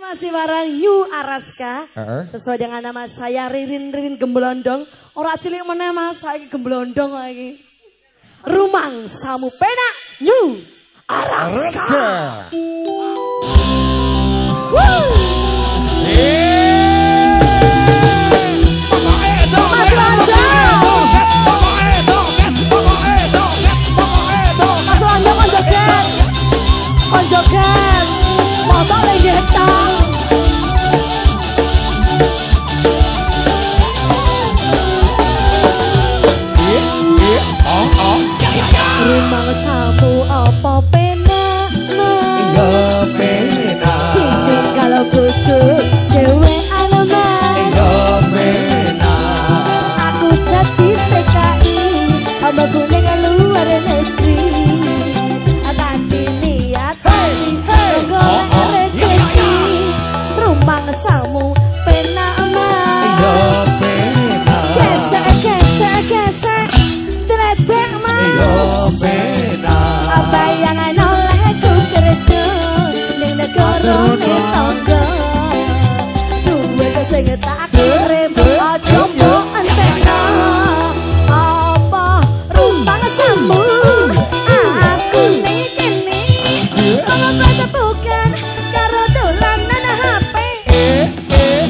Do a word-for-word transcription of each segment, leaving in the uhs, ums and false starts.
Masih barang New Araska. Uh-uh. Sesuai dengan nama saya Ririn Ririn Gemblondong. Orang cilik mana mas saya Gemblondong lagi. Rumang Samu Pena New Araska. Woo! Rumang samu apa pena mas pena kini kalau bojo dewe alamas pena aku dadi T K I sama kuning luar negeri tadi niat golek rezeki rumang samu pena mas gesek gesek gesek teledek mas apa yang oleh ku kerja ning negara tetangga duwe sing tak kirim aja mbok entekno apa rumang samu aku nikini kalau beda bukan karo dolanan H P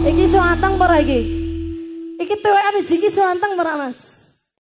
Iki suanteng para iki. Iki tuwekan iki suanteng para Mas.